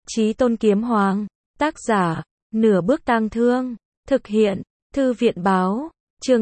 Chí Tôn Kiếm Hoàng, tác giả, Nửa Bước Tang Thương, thực hiện, Thư viện báo, chương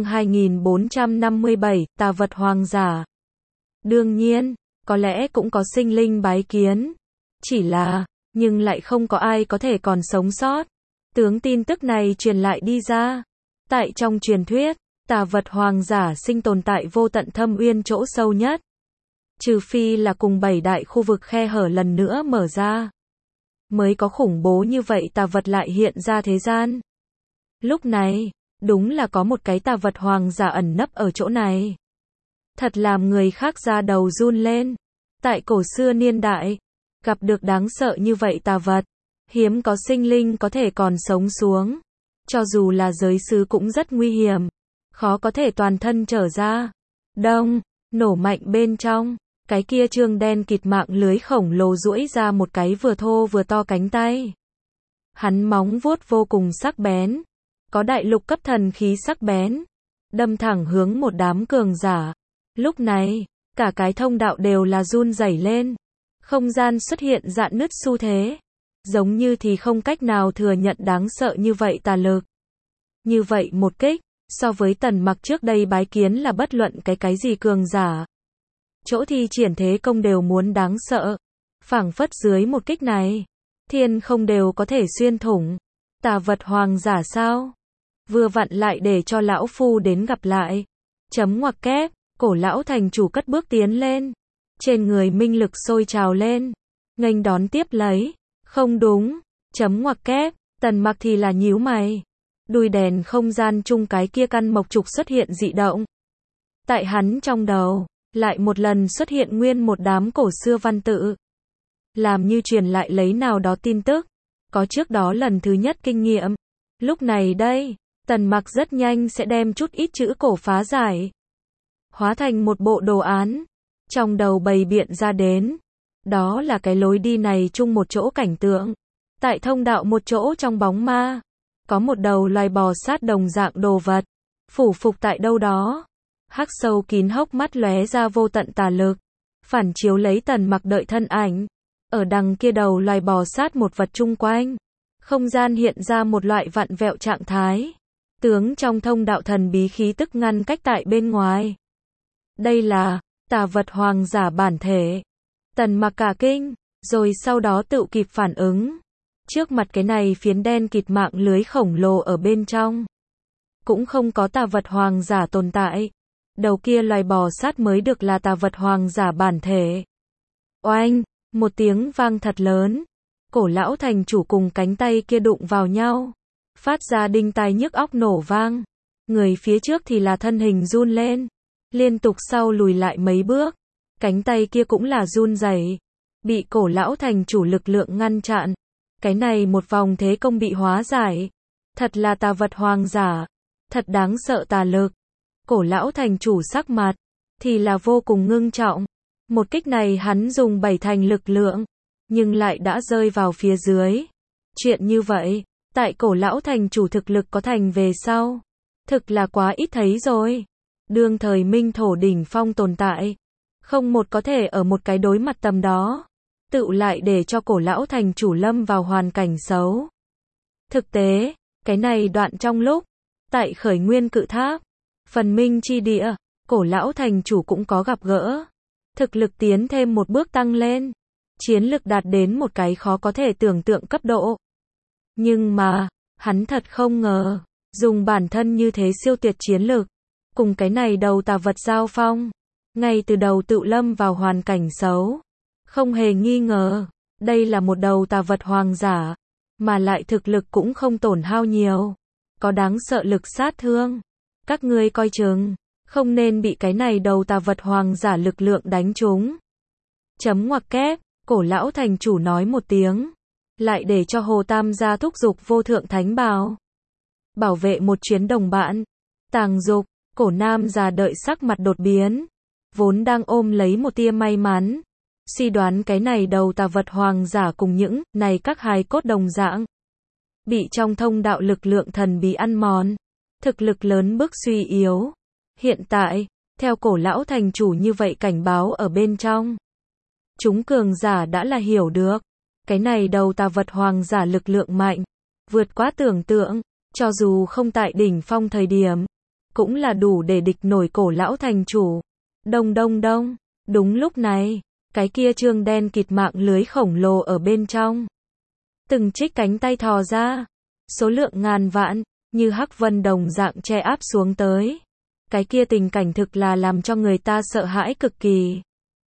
2457, Tà Vật Hoàng Giả. Đương nhiên, có lẽ cũng có sinh linh bái kiến. Chỉ là, nhưng lại không có ai có thể còn sống sót. Tướng tin tức này truyền lại đi ra. Tại trong truyền thuyết, tà vật hoàng giả sinh tồn tại vô tận thâm uyên chỗ sâu nhất. Trừ phi là cùng 7 đại khu vực khe hở lần nữa mở ra, mới có khủng bố như vậy tà vật lại hiện ra thế gian. Lúc này, đúng là có một cái tà vật hoàng giả ẩn nấp ở chỗ này. Thật làm người khác da đầu run lên. Tại cổ xưa niên đại, gặp được đáng sợ như vậy tà vật, hiếm có sinh linh có thể còn sống xuống. Cho dù là giới sứ cũng rất nguy hiểm, khó có thể toàn thân trở ra. Đông, nổ mạnh bên trong, cái kia trương đen kịt mạng lưới khổng lồ duỗi ra một cái vừa thô vừa to cánh tay. Hắn móng vuốt vô cùng sắc bén, có đại lục cấp thần khí sắc bén, đâm thẳng hướng một đám cường giả. Lúc này, cả cái thông đạo đều là run rẩy lên. Không gian xuất hiện rạn nứt xu thế, giống như thì không cách nào thừa nhận đáng sợ như vậy tà lực. Như vậy một kích, so với Tần Mặc trước đây bái kiến là bất luận cái gì cường giả, chỗ thi triển thế công đều muốn đáng sợ. Phảng phất dưới một kích này, thiên không đều có thể xuyên thủng. Tà vật hoàng giả sao? Vừa vặn lại để cho lão phu đến gặp lại. Chấm ngoặc kép, cổ lão thành chủ cất bước tiến lên. Trên người minh lực sôi trào lên, nghênh đón tiếp lấy. Không đúng, chấm ngoặc kép, Tần Mặc thì là nhíu mày. Đùi đèn không gian chung cái kia căn mộc trục xuất hiện dị động. Tại hắn trong đầu, lại một lần xuất hiện nguyên một đám cổ xưa văn tự. Làm như truyền lại lấy nào đó tin tức. Có trước đó lần thứ nhất kinh nghiệm. Lúc này đây, Tần Mặc rất nhanh sẽ đem chút ít chữ cổ phá giải, hóa thành một bộ đồ án. Trong đầu bày biện ra đến. Đó là cái lối đi này chung một chỗ cảnh tượng. Tại thông đạo một chỗ trong bóng ma, có một đầu loài bò sát đồng dạng đồ vật, phủ phục tại đâu đó. Hắc sâu kín hốc mắt lóe ra vô tận tà lực, phản chiếu lấy Tần Mặc đợi thân ảnh. Ở đằng kia đầu loài bò sát một vật chung quanh, không gian hiện ra một loại vặn vẹo trạng thái. Tướng trong thông đạo thần bí khí tức ngăn cách tại bên ngoài. Đây là tà vật hoàng giả bản thể. Tần Mặc cả kinh, rồi sau đó tự kịp phản ứng. Trước mặt cái này phiến đen kịt mạng lưới khổng lồ ở bên trong, cũng không có tà vật hoàng giả tồn tại. Đầu kia loài bò sát mới được là tà vật hoàng giả bản thể. Oanh, một tiếng vang thật lớn. Cổ lão thành chủ cùng cánh tay kia đụng vào nhau, phát ra đinh tai nhức óc nổ vang. Người phía trước thì là thân hình run lên, liên tục sau lùi lại mấy bước. Cánh tay kia cũng là run rẩy, bị cổ lão thành chủ lực lượng ngăn chặn. Cái này một vòng thế công bị hóa giải. Thật là tà vật hoàng giả, thật đáng sợ tà lực. Cổ lão thành chủ sắc mặt thì là vô cùng ngưng trọng. Một kích này hắn dùng 7 thành lực lượng, nhưng lại đã rơi vào phía dưới. Chuyện như vậy, tại cổ lão thành chủ thực lực có thành về sau, thực là quá ít thấy rồi. Đương thời minh thổ đỉnh phong tồn tại, không một có thể ở một cái đối mặt tầm đó, tự lại để cho cổ lão thành chủ lâm vào hoàn cảnh xấu. Thực tế, cái này đoạn trong lúc, tại khởi nguyên cự tháp, phần minh chi địa, cổ lão thành chủ cũng có gặp gỡ. Thực lực tiến thêm một bước tăng lên, chiến lực đạt đến một cái khó có thể tưởng tượng cấp độ. Nhưng mà, hắn thật không ngờ, dùng bản thân như thế siêu tuyệt chiến lực, cùng cái này đầu tà vật giao phong, ngay từ đầu tự lâm vào hoàn cảnh xấu. Không hề nghi ngờ, đây là một đầu tà vật hoàng giả, mà lại thực lực cũng không tổn hao nhiều, có đáng sợ lực sát thương. Các ngươi coi chừng, không nên bị cái này đầu tà vật hoàng giả lực lượng đánh trúng. Chấm ngoặc kép, cổ lão thành chủ nói một tiếng, lại để cho Hồ Tam gia thúc giục vô thượng thánh bào, bảo vệ một chuyến đồng bạn. Tàng Dục, cổ nam già đợi sắc mặt đột biến, vốn đang ôm lấy một tia may mắn, suy đoán cái này đầu tà vật hoàng giả cùng những này các hài cốt đồng dạng, bị trong thông đạo lực lượng thần bí ăn mòn, thực lực lớn bước suy yếu. Hiện tại, theo cổ lão thành chủ như vậy cảnh báo ở bên trong, chúng cường giả đã là hiểu được, Cái này đầu tà vật hoàng giả lực lượng mạnh, vượt quá tưởng tượng, cho dù không tại đỉnh phong thời điểm, cũng là đủ để địch nổi cổ lão thành chủ. Đông đông đông, đúng lúc này, cái kia trương đen kịt mạng lưới khổng lồ ở bên trong. Từng trích cánh tay thò ra, số lượng ngàn vạn, như hắc vân đồng dạng che áp xuống tới. Cái kia tình cảnh thực là làm cho người ta sợ hãi cực kỳ.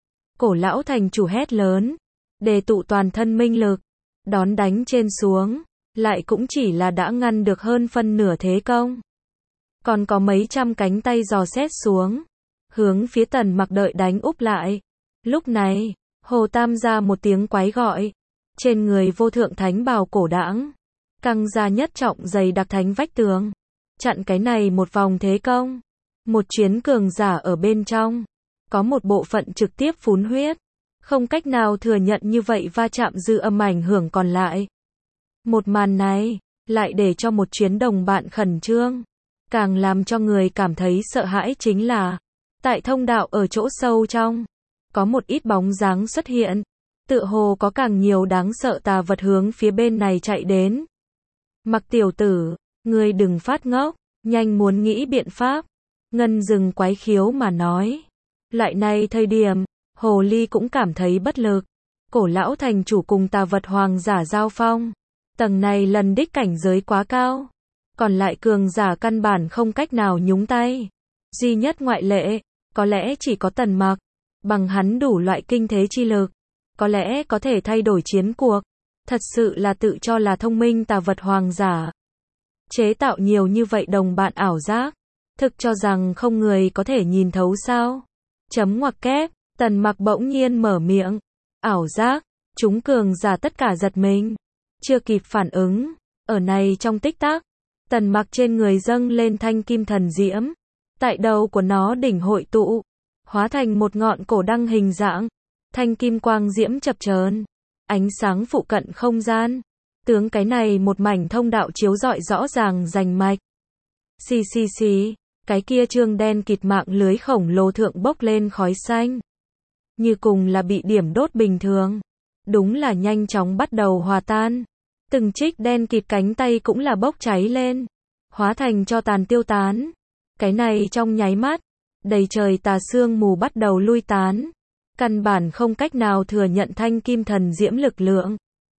Cổ lão thành chủ hét lớn, đề tụ toàn thân minh lực, đón đánh trên xuống, lại cũng chỉ là đã ngăn được hơn phân nửa thế công. Còn có mấy trăm cánh tay dò xét xuống, hướng phía Tần Mặc đợi đánh úp lại. Lúc này, Hồ Tam ra một tiếng quái gọi, trên người vô thượng thánh bào cổ đãng, căng ra nhất trọng dày đặc thánh vách tường, chặn cái này một vòng thế công. Một chuyến cường giả ở bên trong, có một bộ phận trực tiếp phun huyết, không cách nào thừa nhận như vậy va chạm dư âm ảnh hưởng còn lại. Một màn này, lại để cho một chuyến đồng bạn khẩn trương. Càng làm cho người cảm thấy sợ hãi chính là, tại thông đạo ở chỗ sâu trong, có một ít bóng dáng xuất hiện, tựa hồ có càng nhiều đáng sợ tà vật hướng phía bên này chạy đến. Mặc tiểu tử, ngươi đừng phát ngốc, nhanh muốn nghĩ biện pháp. Ngân dừng quái khiếu mà nói. Loại này thời điểm, Hồ Ly cũng cảm thấy bất lực. Cổ lão thành chủ cùng tà vật hoàng giả giao phong. Tầng này lần đích cảnh giới quá cao. Còn lại cường giả căn bản không cách nào nhúng tay. Duy nhất ngoại lệ, có lẽ chỉ có Tần Mặc. Bằng hắn đủ loại kinh thế chi lực, có lẽ có thể thay đổi chiến cuộc. Thật sự là tự cho là thông minh tà vật hoàng giả. Chế tạo nhiều như vậy đồng bạn ảo giác. Thực cho rằng không người có thể nhìn thấu sao? Chấm ngoặc kép, Tần Mặc bỗng nhiên mở miệng. Ảo giác, chúng cường giả tất cả giật mình. Chưa kịp phản ứng, ở này trong tích tắc, Tần Mặc trên người dâng lên thanh kim thần diễm. Tại đầu của nó đỉnh hội tụ, hóa thành một ngọn cổ đăng hình dạng. Thanh kim quang diễm chập chờn, ánh sáng phụ cận không gian. Tướng cái này một mảnh thông đạo chiếu rọi rõ ràng rành mạch. Xì xì xì. Cái kia trương đen kịt mạng lưới khổng lồ thượng bốc lên khói xanh. Như cùng là bị điểm đốt bình thường. Đúng là nhanh chóng bắt đầu hòa tan. Từng trích đen kịt cánh tay cũng là bốc cháy lên. Hóa thành cho tàn tiêu tán. Cái này trong nháy mắt. Đầy trời tà sương mù bắt đầu lui tán. Căn bản không cách nào thừa nhận thanh kim thần diễm lực lượng.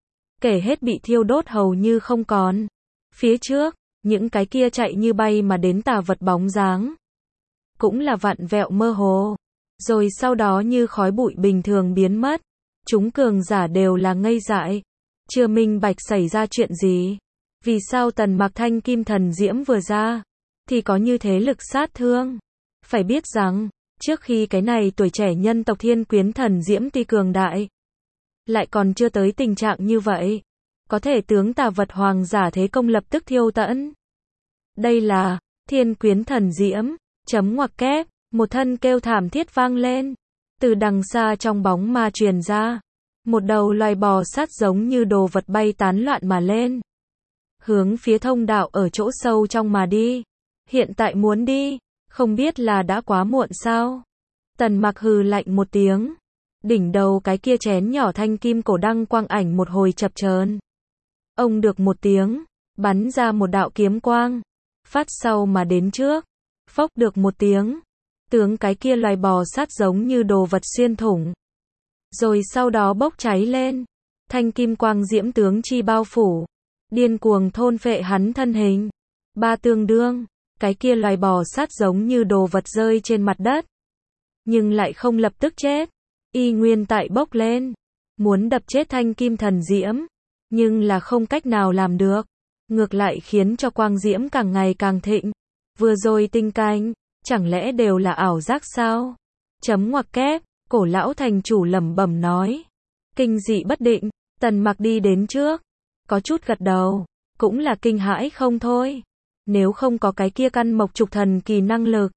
Kể hết bị thiêu đốt hầu như không còn. Phía trước, những cái kia chạy như bay mà đến tà vật bóng dáng. Cũng là vặn vẹo mơ hồ. Rồi sau đó như khói bụi bình thường biến mất. Chúng cường giả đều là ngây dại. Chưa minh bạch xảy ra chuyện gì. Vì sao Tần Mặc thanh kim thần diễm vừa ra, thì có như thế lực sát thương. Phải biết rằng, trước khi cái này tuổi trẻ nhân tộc thiên quyến thần diễm tuy cường đại, lại còn chưa tới tình trạng như vậy. Có thể tướng tà vật hoàng giả thế công lập tức thiêu tẫn. Đây là thiên quyến thần diễm. Chấm ngoặc kép, một thân kêu thảm thiết vang lên. Từ đằng xa trong bóng ma truyền ra. Một đầu loài bò sát giống như đồ vật bay tán loạn mà lên. Hướng phía thông đạo ở chỗ sâu trong mà đi. Hiện tại muốn đi, không biết là đã quá muộn sao? Tần Mặc hừ lạnh một tiếng. Đỉnh đầu cái kia chén nhỏ thanh kim cổ đăng quang ảnh một hồi chập chờn. Ông được một tiếng, bắn ra một đạo kiếm quang, phát sau mà đến trước. Phốc được một tiếng, tướng cái kia loài bò sát giống như đồ vật xuyên thủng. Rồi sau đó bốc cháy lên. Thanh kim quang diễm tướng chi bao phủ, điên cuồng thôn phệ hắn thân hình. Ba tương đương, cái kia loài bò sát giống như đồ vật rơi trên mặt đất. Nhưng lại không lập tức chết. Y nguyên tại bốc lên. Muốn đập chết thanh kim thần diễm. Nhưng là không cách nào làm được. Ngược lại khiến cho quang diễm càng ngày càng thịnh. Vừa rồi tinh cảnh, chẳng lẽ đều là ảo giác sao? Chấm ngoặc kép, cổ lão thành chủ lẩm bẩm nói. Kinh dị bất định, Tần Mặc đi đến trước. Có chút gật đầu, cũng là kinh hãi không thôi. Nếu không có cái kia căn mộc trục thần kỳ năng lực,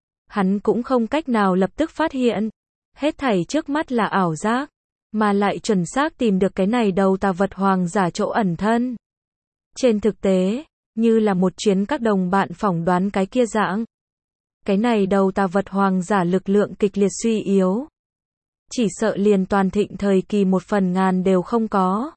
hắn cũng không cách nào lập tức phát hiện. Hết thảy trước mắt là ảo giác, mà lại chuẩn xác tìm được cái này đầu tà vật hoàng giả chỗ ẩn thân. Trên thực tế, như là một chuyến các đồng bạn phỏng đoán cái kia dạng. Cái này đầu tà vật hoàng giả lực lượng kịch liệt suy yếu. chỉ sợ liền toàn thịnh thời kỳ 1/1000 đều không có.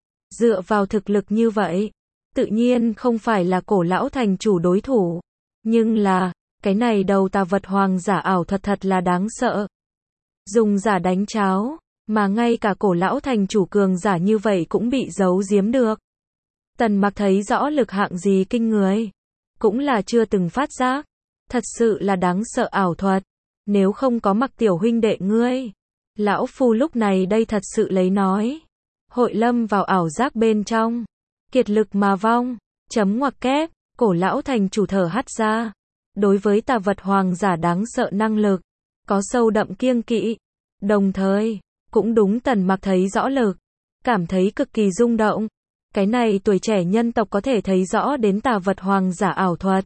Dựa vào thực lực như vậy, tự nhiên không phải là Cổ lão thành chủ đối thủ, nhưng là, cái này đầu tà vật hoàng giả ảo thuật thật là đáng sợ. Dùng giả đánh cháo, mà ngay cả Cổ lão thành chủ cường giả như vậy cũng bị giấu giếm được. Tần Mặc thấy rõ lực hạng gì kinh người, cũng là chưa từng phát giác, thật sự là đáng sợ ảo thuật, nếu không có Mặc tiểu huynh đệ ngươi, lão phu lúc này đây thật sự lấy nói, hội lâm vào ảo giác bên trong, kiệt lực mà vong. Chấm ngoặc kép, Cổ lão thành chủ thở hắt ra, đối với tà vật hoàng giả đáng sợ năng lực, có sâu đậm kiêng kỵ, đồng thời, cũng đúng Tần Mặc thấy rõ lực, cảm thấy cực kỳ rung động. Cái này tuổi trẻ nhân tộc có thể thấy rõ đến tà vật hoàng giả ảo thuật.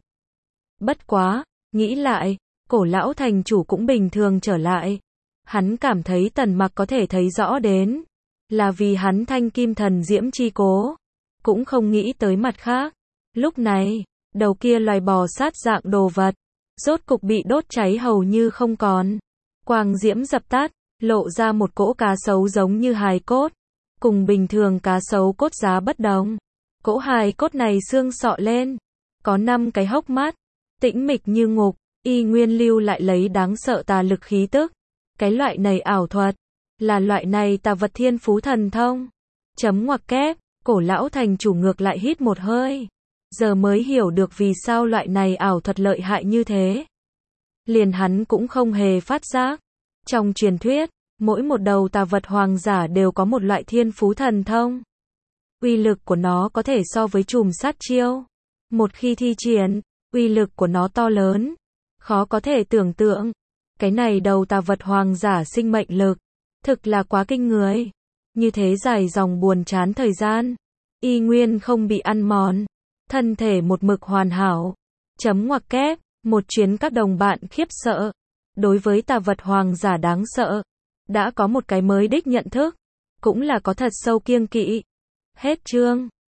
Bất quá, nghĩ lại, Cổ lão thành chủ cũng bình thường trở lại. Hắn cảm thấy Tần Mặc có thể thấy rõ đến, là vì hắn thanh kim thần diễm chi cố, cũng không nghĩ tới mặt khác. Lúc này, đầu kia loài bò sát dạng đồ vật, rốt cục bị đốt cháy hầu như không còn. Quang diễm dập tắt, lộ ra một cỗ cá sấu giống như hài cốt, cùng bình thường cá sấu cốt giá bất đồng. Cỗ hài cốt này xương sọ lên, có 5 cái hốc mắt, tĩnh mịch như ngục, y nguyên lưu lại lấy đáng sợ tà lực khí tức. Cái loại này ảo thuật, là loại này tà vật thiên phú thần thông. Chấm ngoặc kép, Cổ lão thành chủ ngược lại hít một hơi, giờ mới hiểu được vì sao loại này ảo thuật lợi hại như thế. Liền hắn cũng không hề phát giác. Trong truyền thuyết, mỗi một đầu tà vật hoàng giả đều có một loại thiên phú thần thông. Uy lực của nó có thể so với chùm sát chiêu. Một khi thi triển, uy lực của nó to lớn, khó có thể tưởng tượng. Cái này đầu tà vật hoàng giả sinh mệnh lực, thực là quá kinh người. Như thế dài dòng buồn chán thời gian, y nguyên không bị ăn mòn, thân thể một mực hoàn hảo. Chấm ngoặc kép, một chuyến các đồng bạn khiếp sợ. Đối với tà vật hoàng giả đáng sợ, đã có một cái mới đích nhận thức, cũng là có thật sâu kiêng kỵ. Hết chương.